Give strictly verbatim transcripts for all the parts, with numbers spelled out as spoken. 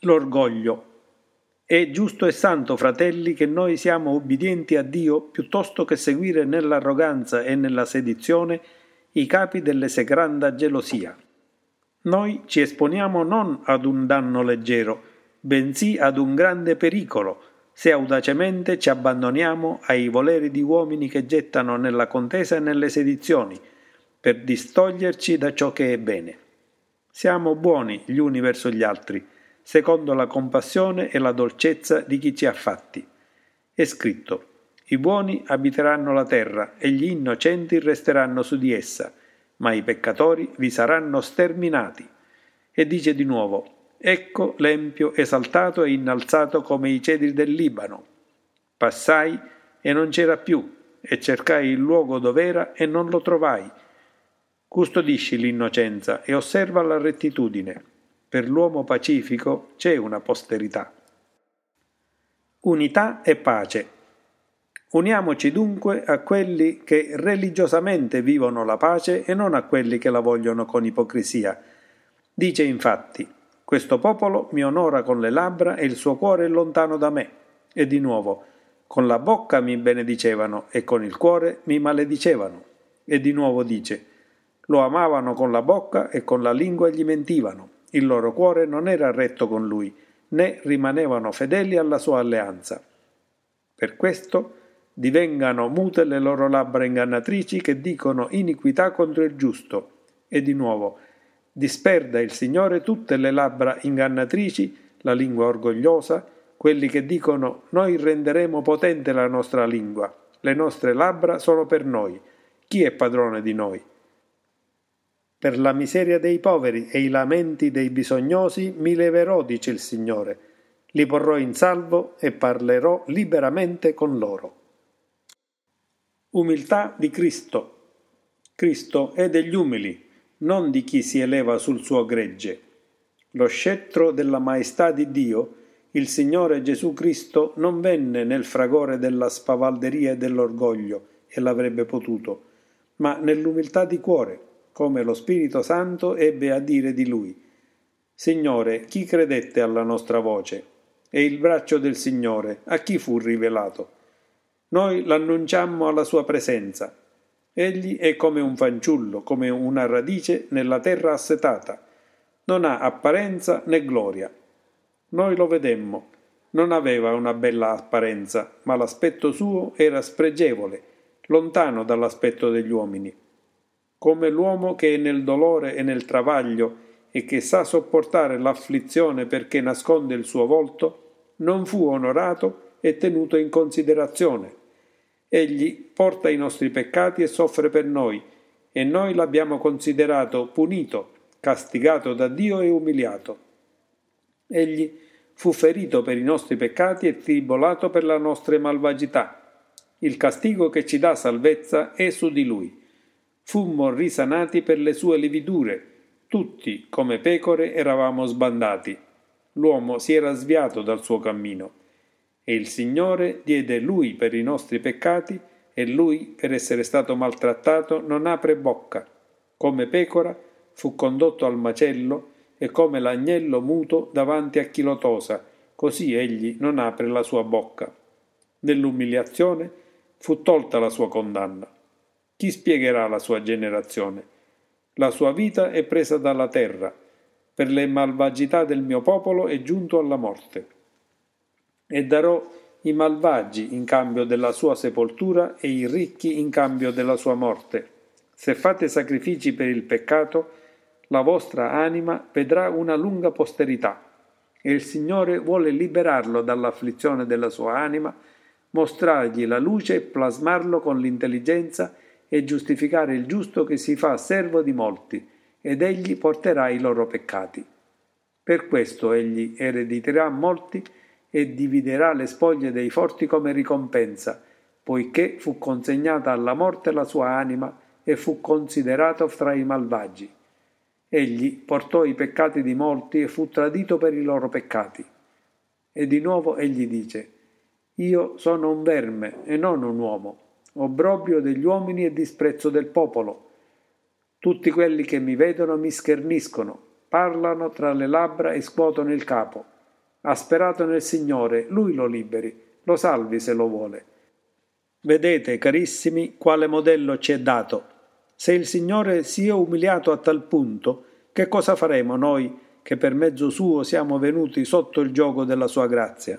L'orgoglio. È giusto e santo, fratelli, che noi siamo ubbidienti a Dio piuttosto che seguire nell'arroganza e nella sedizione i capi dell'esecranda gelosia. Noi ci esponiamo non ad un danno leggero, bensì ad un grande pericolo, se audacemente ci abbandoniamo ai voleri di uomini che gettano nella contesa e nelle sedizioni, per distoglierci da ciò che è bene. Siamo buoni gli uni verso gli altri, secondo la compassione e la dolcezza di chi ci ha fatti. È scritto: i buoni abiteranno la terra e gli innocenti resteranno su di essa, ma i peccatori vi saranno sterminati. E dice di nuovo: ecco l'empio esaltato e innalzato come i cedri del Libano. Passai e non c'era più, e cercai il luogo dov'era e non lo trovai. Custodisci l'innocenza e osserva la rettitudine. Per l'uomo pacifico c'è una posterità. Unità e pace. Uniamoci dunque a quelli che religiosamente vivono la pace e non a quelli che la vogliono con ipocrisia. Dice infatti: questo popolo mi onora con le labbra e il suo cuore è lontano da me. E di nuovo: con la bocca mi benedicevano e con il cuore mi maledicevano. E di nuovo dice: lo amavano con la bocca e con la lingua gli mentivano. Il loro cuore non era retto con lui, né rimanevano fedeli alla sua alleanza. Per questo divengano mute le loro labbra ingannatrici che dicono iniquità contro il giusto. E di nuovo: disperda il Signore tutte le labbra ingannatrici, la lingua orgogliosa, quelli che dicono noi renderemo potente la nostra lingua, le nostre labbra sono per noi, chi è padrone di noi? Per la miseria dei poveri e i lamenti dei bisognosi mi leverò, dice il Signore, li porrò in salvo e parlerò liberamente con loro. Umiltà di Cristo. Cristo è degli umili, non di chi si eleva sul suo gregge. Lo scettro della maestà di Dio, il Signore Gesù Cristo, non venne nel fragore della spavalderia e dell'orgoglio, e l'avrebbe potuto, ma nell'umiltà di cuore, come lo Spirito Santo ebbe a dire di lui: Signore, chi credette alla nostra voce? E il braccio del Signore a chi fu rivelato? Noi l'annunciammo alla sua presenza. Egli è come un fanciullo, come una radice nella terra assetata. Non ha apparenza né gloria. Noi lo vedemmo. Non aveva una bella apparenza, ma l'aspetto suo era spregevole, lontano dall'aspetto degli uomini. Come l'uomo che è nel dolore e nel travaglio e che sa sopportare l'afflizione perché nasconde il suo volto, non fu onorato e tenuto in considerazione. Egli porta i nostri peccati e soffre per noi, e noi l'abbiamo considerato punito, castigato da Dio e umiliato. Egli fu ferito per i nostri peccati e tribolato per le nostre malvagità. Il castigo che ci dà salvezza è su di lui. Fummo risanati per le sue lividure, tutti come pecore eravamo sbandati. L'uomo si era sviato dal suo cammino. E il Signore diede lui per i nostri peccati, e lui, per essere stato maltrattato, non apre bocca. Come pecora fu condotto al macello, e come l'agnello muto davanti a chi lo tosa, così egli non apre la sua bocca. Nell'umiliazione fu tolta la sua condanna. Chi spiegherà la sua generazione? La sua vita è presa dalla terra. Per le malvagità del mio popolo è giunto alla morte. E darò i malvagi in cambio della sua sepoltura e i ricchi in cambio della sua morte. Se fate sacrifici per il peccato, la vostra anima vedrà una lunga posterità. E il Signore vuole liberarlo dall'afflizione della sua anima, mostrargli la luce e plasmarlo con l'intelligenza e giustificare il giusto che si fa servo di molti, ed egli porterà i loro peccati. Per questo egli erediterà molti e dividerà le spoglie dei forti come ricompensa, poiché fu consegnata alla morte la sua anima e fu considerato fra i malvagi. Egli portò i peccati di molti e fu tradito per i loro peccati. E di nuovo egli dice: Io sono un verme e non un uomo, obbrobrio degli uomini e disprezzo del popolo. Tutti quelli che mi vedono mi scherniscono, parlano tra le labbra e scuotono il capo. Ha sperato nel Signore, Lui lo liberi, lo salvi se lo vuole. Vedete, carissimi, quale modello ci è dato. Se il Signore si è umiliato a tal punto, che cosa faremo noi che per mezzo suo siamo venuti sotto il giogo della sua grazia?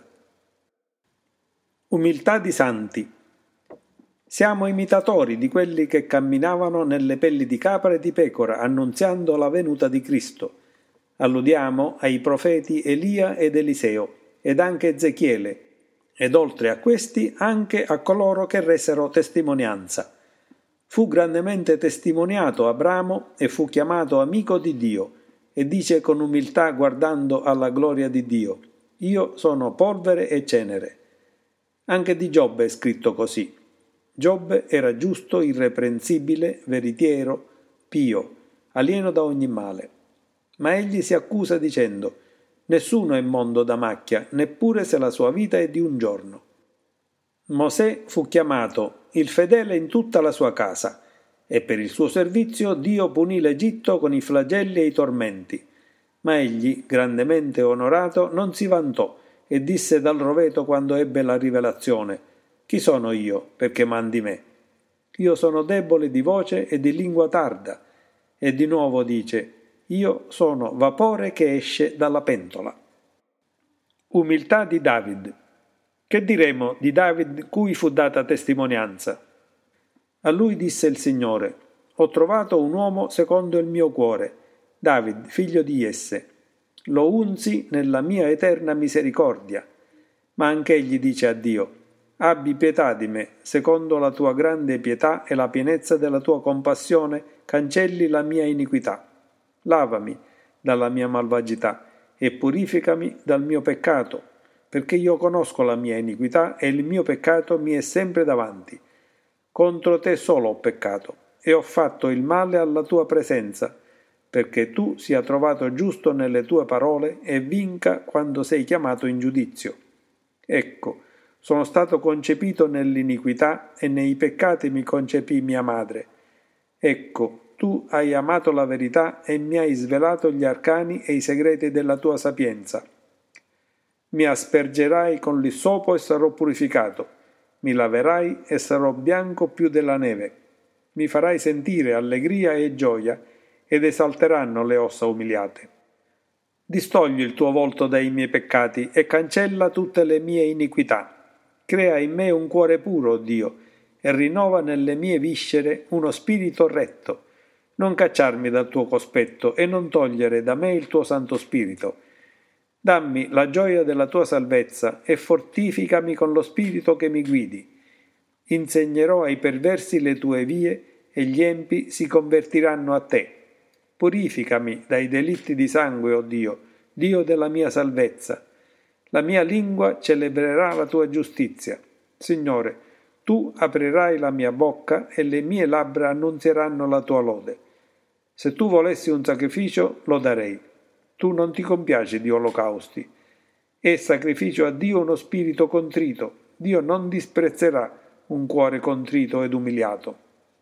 Umiltà di santi. Siamo imitatori di quelli che camminavano nelle pelli di capra e di pecora, annunziando la venuta di Cristo. Alludiamo ai profeti Elia ed Eliseo, ed anche Ezechiele, ed oltre a questi anche a coloro che resero testimonianza. Fu grandemente testimoniato Abramo e fu chiamato amico di Dio, e dice con umiltà guardando alla gloria di Dio: Io sono polvere e cenere. Anche di Giobbe è scritto così. Giobbe era giusto, irreprensibile, veritiero, pio, alieno da ogni male. Ma egli si accusa dicendo: nessuno è mondo da macchia, neppure se la sua vita è di un giorno. Mosè fu chiamato il fedele in tutta la sua casa, e per il suo servizio Dio punì l'Egitto con i flagelli e i tormenti. Ma egli, grandemente onorato, non si vantò, e disse dal roveto quando ebbe la rivelazione: chi sono io, perché mandi me? Io sono debole di voce e di lingua tarda. E di nuovo dice: io sono vapore che esce dalla pentola. Umiltà di David. Che diremo di David cui fu data testimonianza? A lui disse il Signore: ho trovato un uomo secondo il mio cuore, David, figlio di Jesse. Lo unsi nella mia eterna misericordia. Ma anche egli dice a Dio: abbi pietà di me, secondo la tua grande pietà e la pienezza della tua compassione, cancelli la mia iniquità. Lavami dalla mia malvagità e purificami dal mio peccato, perché io conosco la mia iniquità e il mio peccato mi è sempre davanti. Contro te solo ho peccato e ho fatto il male alla tua presenza, perché tu sia trovato giusto nelle tue parole e vinca quando sei chiamato in giudizio. Ecco, sono stato concepito nell'iniquità e nei peccati mi concepì mia madre. Ecco, tu hai amato la verità e mi hai svelato gli arcani e i segreti della tua sapienza. Mi aspergerai con l'issopo e sarò purificato. Mi laverai e sarò bianco più della neve. Mi farai sentire allegria e gioia, ed esalteranno le ossa umiliate. Distogli il tuo volto dai miei peccati e cancella tutte le mie iniquità. Crea in me un cuore puro, o Dio, e rinnova nelle mie viscere uno spirito retto. Non cacciarmi dal tuo cospetto e non togliere da me il tuo Santo Spirito. Dammi la gioia della tua salvezza e fortificami con lo spirito che mi guidi. Insegnerò ai perversi le tue vie e gli empi si convertiranno a te. Purificami dai delitti di sangue, o Dio, Dio della mia salvezza. La mia lingua celebrerà la tua giustizia. Signore, tu aprirai la mia bocca e le mie labbra annunzieranno la tua lode. Se tu volessi un sacrificio, lo darei. Tu non ti compiaci di olocausti. È sacrificio a Dio uno spirito contrito. Dio non disprezzerà un cuore contrito ed umiliato.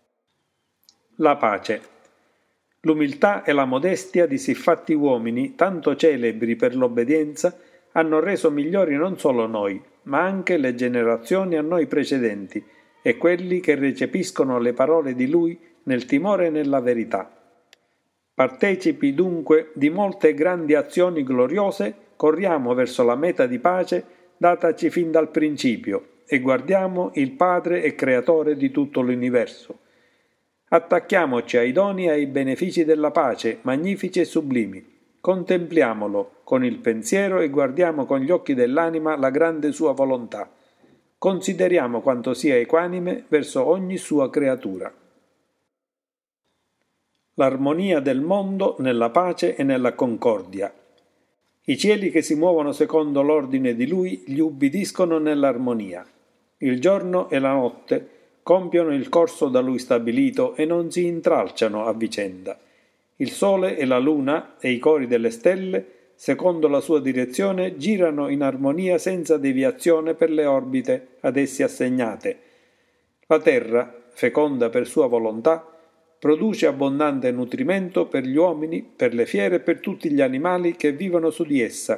La pace. L'umiltà e la modestia di siffatti uomini, tanto celebri per l'obbedienza, hanno reso migliori non solo noi, ma anche le generazioni a noi precedenti e quelli che recepiscono le parole di Lui nel timore e nella verità. Partecipi dunque di molte grandi azioni gloriose, corriamo verso la meta di pace dataci fin dal principio e guardiamo il Padre e Creatore di tutto l'universo. Attacchiamoci ai doni e ai benefici della pace, magnifici e sublimi. Contempliamolo con il pensiero e guardiamo con gli occhi dell'anima la grande sua volontà. Consideriamo quanto sia equanime verso ogni sua creatura. L'armonia del mondo nella pace e nella concordia. I cieli che si muovono secondo l'ordine di Lui gli ubbidiscono nell'armonia. Il giorno e la notte compiono il corso da Lui stabilito e non si intralciano a vicenda. Il sole e la luna e i cori delle stelle, secondo la sua direzione, girano in armonia senza deviazione per le orbite ad essi assegnate. La terra, feconda per sua volontà, produce abbondante nutrimento per gli uomini, per le fiere e per tutti gli animali che vivono su di essa,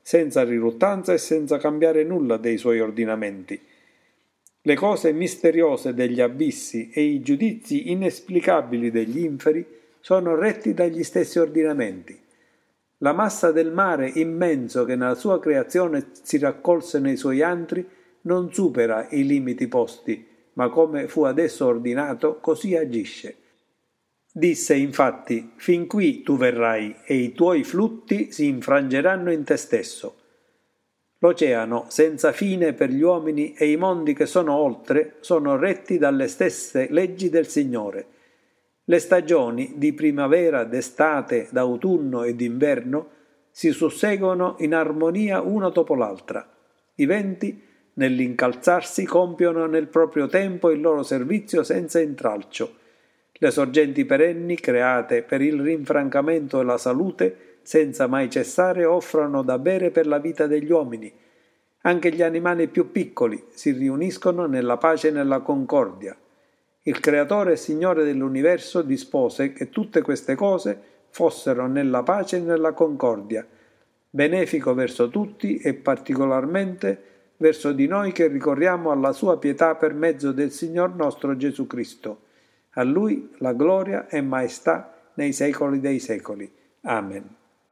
senza riluttanza e senza cambiare nulla dei suoi ordinamenti. Le cose misteriose degli abissi e i giudizi inesplicabili degli inferi sono retti dagli stessi ordinamenti. La massa del mare immenso che nella sua creazione si raccolse nei suoi antri non supera i limiti posti, ma come fu adesso ordinato, così agisce. Disse infatti: fin qui tu verrai e i tuoi flutti si infrangeranno in te stesso. L'oceano senza fine per gli uomini e i mondi che sono oltre sono retti dalle stesse leggi del Signore. Le stagioni di primavera, d'estate, d'autunno e d'inverno si susseguono in armonia una dopo l'altra. I venti, nell'incalzarsi, compiono nel proprio tempo il loro servizio senza intralcio. Le sorgenti perenni, create per il rinfrancamento e la salute, senza mai cessare, offrono da bere per la vita degli uomini. Anche gli animali più piccoli si riuniscono nella pace e nella concordia. Il Creatore e Signore dell'universo dispose che tutte queste cose fossero nella pace e nella concordia, benefico verso tutti e particolarmente verso di noi che ricorriamo alla sua pietà per mezzo del Signor nostro Gesù Cristo. A Lui la gloria e maestà nei secoli dei secoli. Amen.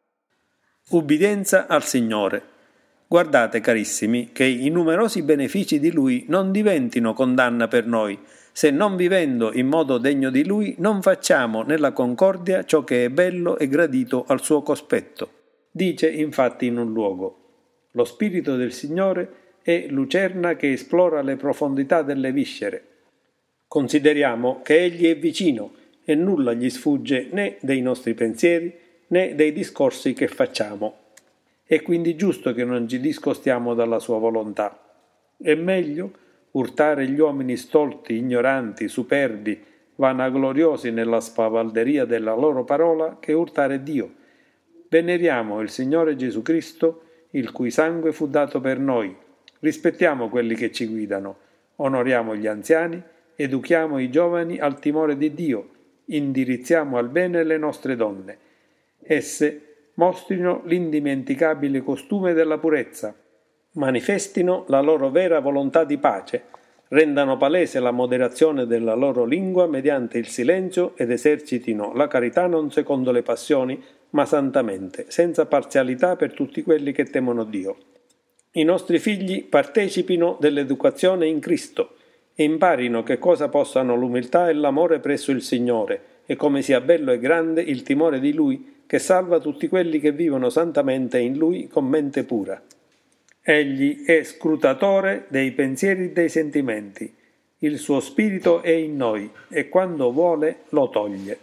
Ubbidienza al Signore. Guardate, carissimi, che i numerosi benefici di Lui non diventino condanna per noi, se non vivendo in modo degno di Lui non facciamo nella concordia ciò che è bello e gradito al suo cospetto. Dice infatti in un luogo: lo Spirito del Signore è lucerna che esplora le profondità delle viscere. Consideriamo che Egli è vicino e nulla gli sfugge né dei nostri pensieri né dei discorsi che facciamo. È quindi giusto che non ci discostiamo dalla sua volontà. È meglio urtare gli uomini stolti, ignoranti, superbi, vanagloriosi nella spavalderia della loro parola, che urtare Dio. Veneriamo il Signore Gesù Cristo, il cui sangue fu dato per noi. Rispettiamo quelli che ci guidano, onoriamo gli anziani, educhiamo i giovani al timore di Dio, indirizziamo al bene le nostre donne. Esse mostrino l'indimenticabile costume della purezza, manifestino la loro vera volontà di pace, rendano palese la moderazione della loro lingua mediante il silenzio ed esercitino la carità non secondo le passioni, ma santamente, senza parzialità per tutti quelli che temono Dio. I nostri figli partecipino dell'educazione in Cristo e imparino che cosa possano l'umiltà e l'amore presso il Signore e come sia bello e grande il timore di Lui che salva tutti quelli che vivono santamente in Lui con mente pura. Egli è scrutatore dei pensieri e dei sentimenti. Il suo spirito è in noi e quando vuole lo toglie.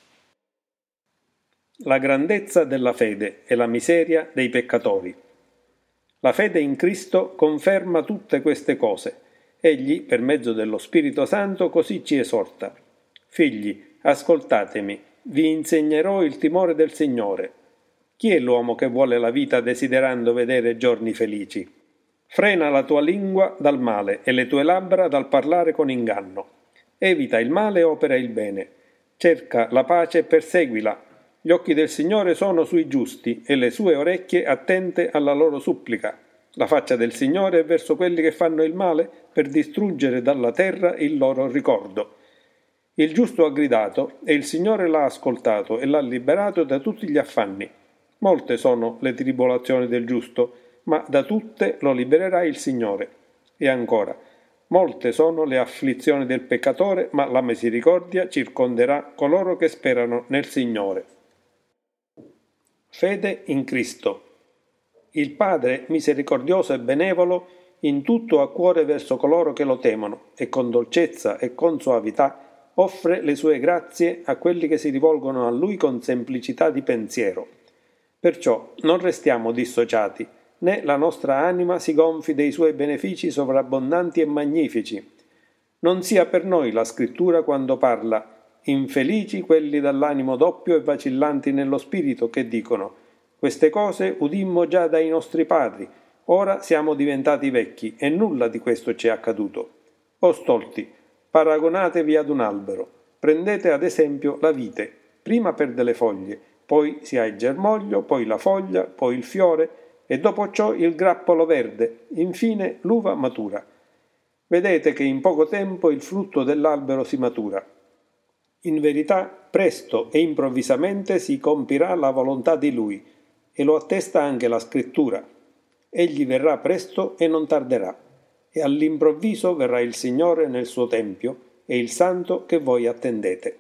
La grandezza della fede e la miseria dei peccatori. La fede in Cristo conferma tutte queste cose. Egli, per mezzo dello Spirito Santo, così ci esorta. Figli, ascoltatemi, vi insegnerò il timore del Signore. Chi è l'uomo che vuole la vita desiderando vedere giorni felici? Frena la tua lingua dal male e le tue labbra dal parlare con inganno. Evita il male e opera il bene. Cerca la pace e perseguila. Gli occhi del Signore sono sui giusti e le sue orecchie attente alla loro supplica. La faccia del Signore è verso quelli che fanno il male per distruggere dalla terra il loro ricordo. Il giusto ha gridato e il Signore l'ha ascoltato e l'ha liberato da tutti gli affanni. Molte sono le tribolazioni del giusto, ma da tutte lo libererà il Signore. E ancora, molte sono le afflizioni del peccatore, ma la misericordia circonderà coloro che sperano nel Signore. Fede in Cristo. Il Padre, misericordioso e benevolo, in tutto ha cuore verso coloro che lo temono, e con dolcezza e con soavità offre le sue grazie a quelli che si rivolgono a Lui con semplicità di pensiero. Perciò non restiamo dissociati, né la nostra anima si gonfi dei Suoi benefici sovrabbondanti e magnifici. Non sia per noi la Scrittura quando parla «Infelici quelli dall'animo doppio e vacillanti nello spirito», che dicono «Queste cose udimmo già dai nostri padri, ora siamo diventati vecchi e nulla di questo ci è accaduto. O stolti, paragonatevi ad un albero, prendete ad esempio la vite, prima perde le foglie, poi si ha il germoglio, poi la foglia, poi il fiore, e dopo ciò il grappolo verde, infine l'uva matura. Vedete che in poco tempo il frutto dell'albero si matura. In verità, presto e improvvisamente si compirà la volontà di Lui, e lo attesta anche la Scrittura. Egli verrà presto e non tarderà, e all'improvviso verrà il Signore nel suo tempio e il Santo che voi attendete.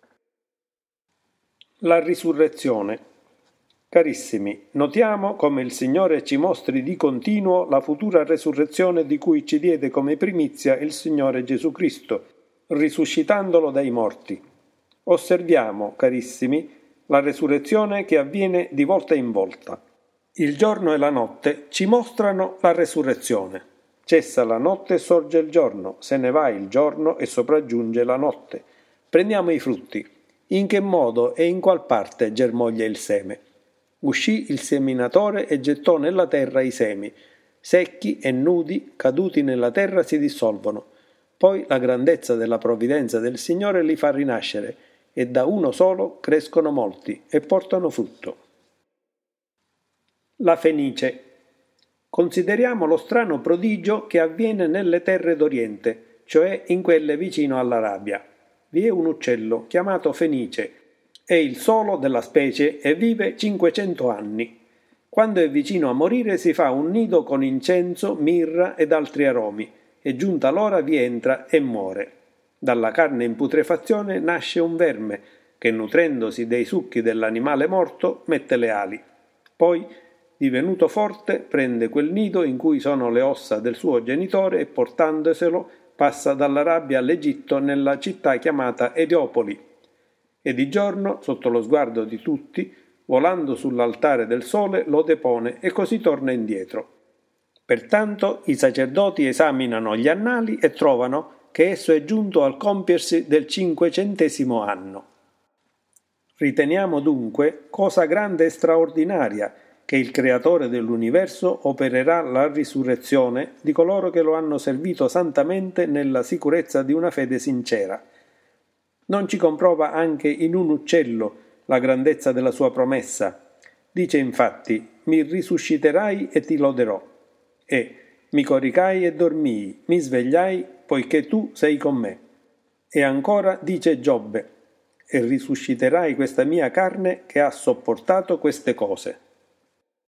La risurrezione. Carissimi, notiamo come il Signore ci mostri di continuo la futura resurrezione di cui ci diede come primizia il Signore Gesù Cristo, risuscitandolo dai morti. Osserviamo, carissimi, la resurrezione che avviene di volta in volta. Il giorno e la notte ci mostrano la resurrezione. Cessa la notte e sorge il giorno, se ne va il giorno e sopraggiunge la notte. Prendiamo i frutti. In che modo e in qual parte germoglia il seme? Uscì il seminatore e gettò nella terra i semi. Secchi e nudi, caduti nella terra, si dissolvono. Poi la grandezza della provvidenza del Signore li fa rinascere, e da uno solo crescono molti e portano frutto. La fenice. Consideriamo lo strano prodigio che avviene nelle terre d'Oriente, cioè in quelle vicino all'Arabia. Vi è un uccello chiamato fenice, è il solo della specie e vive cinquecento anni. Quando è vicino a morire si fa un nido con incenso, mirra ed altri aromi, e giunta l'ora vi entra e muore. Dalla carne in putrefazione nasce un verme, che nutrendosi dei succhi dell'animale morto mette le ali. Poi, divenuto forte, prende quel nido in cui sono le ossa del suo genitore e portandoselo passa dall'Arabia all'Egitto nella città chiamata Ediopoli. E di giorno, sotto lo sguardo di tutti, volando sull'altare del sole, lo depone e così torna indietro. Pertanto i sacerdoti esaminano gli annali e trovano che esso è giunto al compiersi del cinquecentesimo anno. Riteniamo dunque cosa grande e straordinaria che il Creatore dell'universo opererà la risurrezione di coloro che lo hanno servito santamente nella sicurezza di una fede sincera. Non ci comprova anche in un uccello la grandezza della sua promessa. Dice infatti: mi risusciterai e ti loderò. E mi coricai e dormii, mi svegliai, poiché tu sei con me. E ancora dice Giobbe: e risusciterai questa mia carne che ha sopportato queste cose.